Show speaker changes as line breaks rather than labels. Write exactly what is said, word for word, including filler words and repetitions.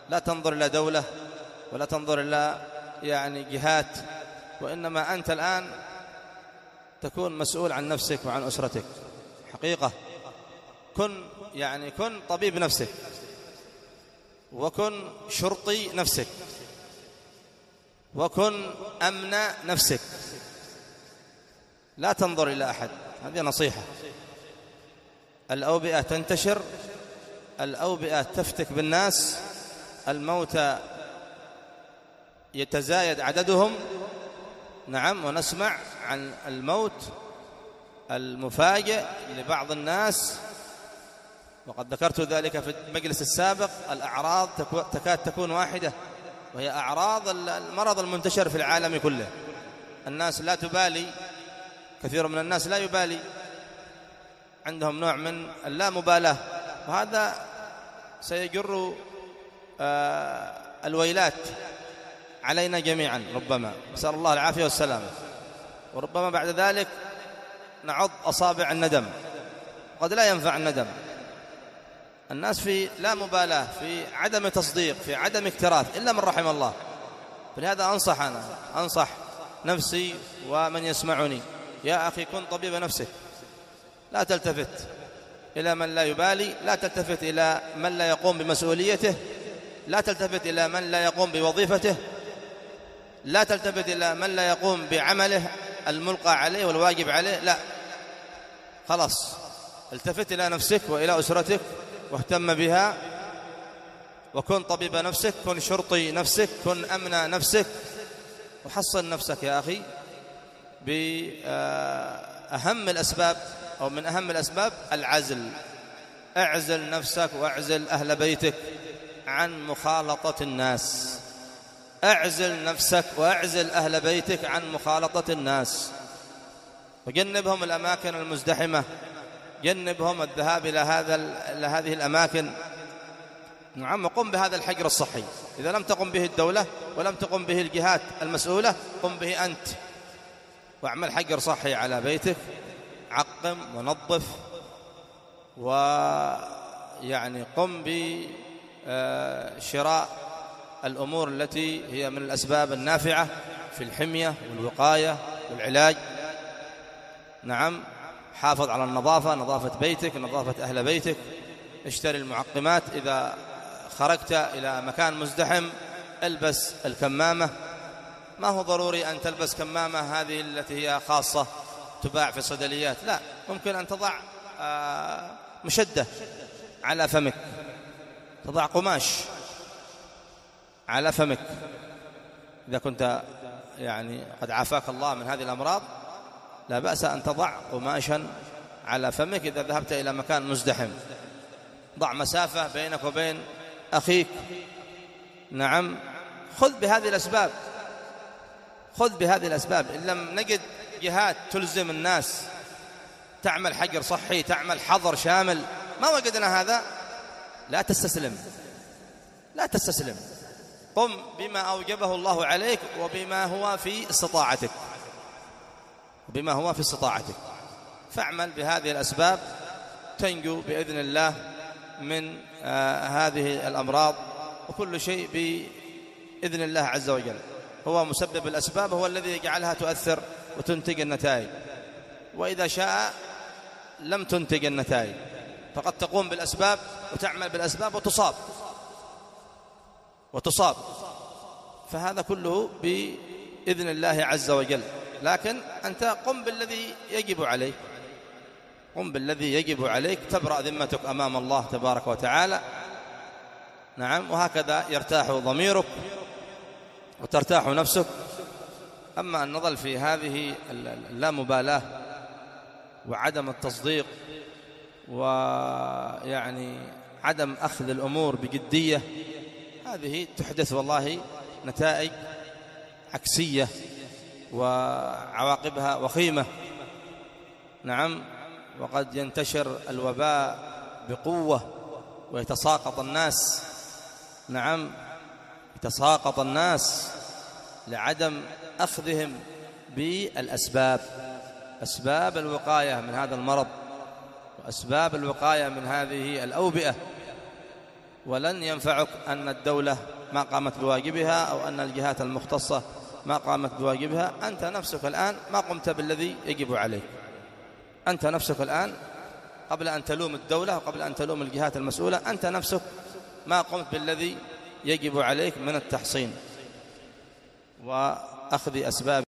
لا تنظر إلى دولة ولا تنظر إلى يعني جهات، وإنما أنت الآن تكون مسؤول عن نفسك وعن أسرتك حقيقة. كن يعني كن طبيب نفسك، وكن شرطي نفسك، وكن أمن نفسك. لا تنظر إلى أحد، هذه نصيحة. الأوبئة تنتشر، الأوبئة تفتك بالناس، الموتى يتزايد عددهم. نعم، ونسمع عن الموت المفاجئ لبعض الناس، وقد ذكرت ذلك في المجلس السابق. الأعراض تكاد تكون واحدة، وهي أعراض المرض المنتشر في العالم كله. الناس لا تبالي، كثير من الناس لا يبالي، عندهم نوع من اللامبالاة، وهذا سيجر الويلات علينا جميعا ربما، نسأل الله العافية والسلامة. وربما بعد ذلك نعض أصابع الندم، قد لا ينفع الندم. الناس في لا مبالاة، في عدم تصديق، في عدم اكتراث، إلا من رحم الله. فلهذا أنصح أنا أنصح نفسي ومن يسمعني: يا أخي كن طبيب نفسك، لا تلتفت إلى من لا يبالي، لا تلتفت إلى من لا يقوم بمسؤوليته، لا تلتفت إلى من لا يقوم بوظيفته، لا تلتفت إلى من لا يقوم بعمله الملقى عليه والواجب عليه. لا، خلاص، التفت إلى نفسك وإلى أسرتك واهتم بها، وكن طبيب نفسك، كن شرطي نفسك، كن أمن نفسك، وحصن نفسك يا أخي بأهم الأسباب، أو من أهم الأسباب العزل. اعزل نفسك واعزل أهل بيتك عن مخالطة الناس. اعزل نفسك واعزل أهل بيتك عن مخالطة الناس، وجنبهم الأماكن المزدحمة، جنبهم الذهاب إلى هذا إلى هذه الأماكن. نعم، قم بهذا الحجر الصحي. إذا لم تقم به الدولة ولم تقم به الجهات المسؤولة، قم به أنت، واعمل حجر صحي على بيتك، عقم ونظف، ويعني قم بشراء الأمور التي هي من الأسباب النافعة في الحمية والوقاية والعلاج. نعم، حافظ على النظافة، نظافة بيتك، نظافة أهل بيتك. اشتري المعقمات. إذا خرجت إلى مكان مزدحم البس الكمامة. ما هو ضروري أن تلبس كمامة هذه التي هي خاصة تباع في الصيدليات، لا، ممكن أن تضع مشدة على فمك، تضع قماش على فمك إذا كنت يعني قد عافاك الله من هذه الأمراض. لا بأس أن تضع قماشا على فمك إذا ذهبت إلى مكان مزدحم. ضع مسافة بينك وبين أخيك. نعم، خذ بهذه الأسباب، خذ بهذه الأسباب. إن لم نجد جهات تلزم الناس تعمل حجر صحي، تعمل حظر شامل، ما وجدنا هذا، لا تستسلم، لا تستسلم. قم بما أوجبه الله عليك وبما هو في استطاعتك، بما هو في استطاعتك. فاعمل بهذه الأسباب تنجو بإذن الله من آه هذه الأمراض. وكل شيء بإذن الله عز وجل. هو مسبب الأسباب، هو الذي يجعلها تؤثر وتنتج النتائج، وإذا شاء لم تنتج النتائج. فقد تقوم بالأسباب وتعمل بالأسباب وتصاب وتصاب فهذا كله بإذن الله عز وجل. لكن أنت قم بالذي يجب عليك، قم بالذي يجب عليك، تبرأ ذمتك أمام الله تبارك وتعالى. نعم، وهكذا يرتاح ضميرك وترتاح نفسك. أما أن نظل في هذه اللامبالاة وعدم التصديق ويعني عدم أخذ الأمور بجدية، هذه تحدث والله نتائج عكسية وعواقبها وخيمة. نعم، وقد ينتشر الوباء بقوة ويتساقط الناس. نعم، يتساقط الناس لعدم أخذهم بالأسباب، أسباب الوقاية من هذا المرض وأسباب الوقاية من هذه الأوبئة. ولن ينفعك أن الدولة ما قامت بواجبها أو أن الجهات المختصة ما قامت بواجبها. أنت نفسك الآن ما قمت بالذي يجب عليك. أنت نفسك الآن قبل أن تلوم الدولة وقبل أن تلوم الجهات المسؤولة، أنت نفسك ما قمت بالذي يجب عليك من التحصين وأخذ أسباب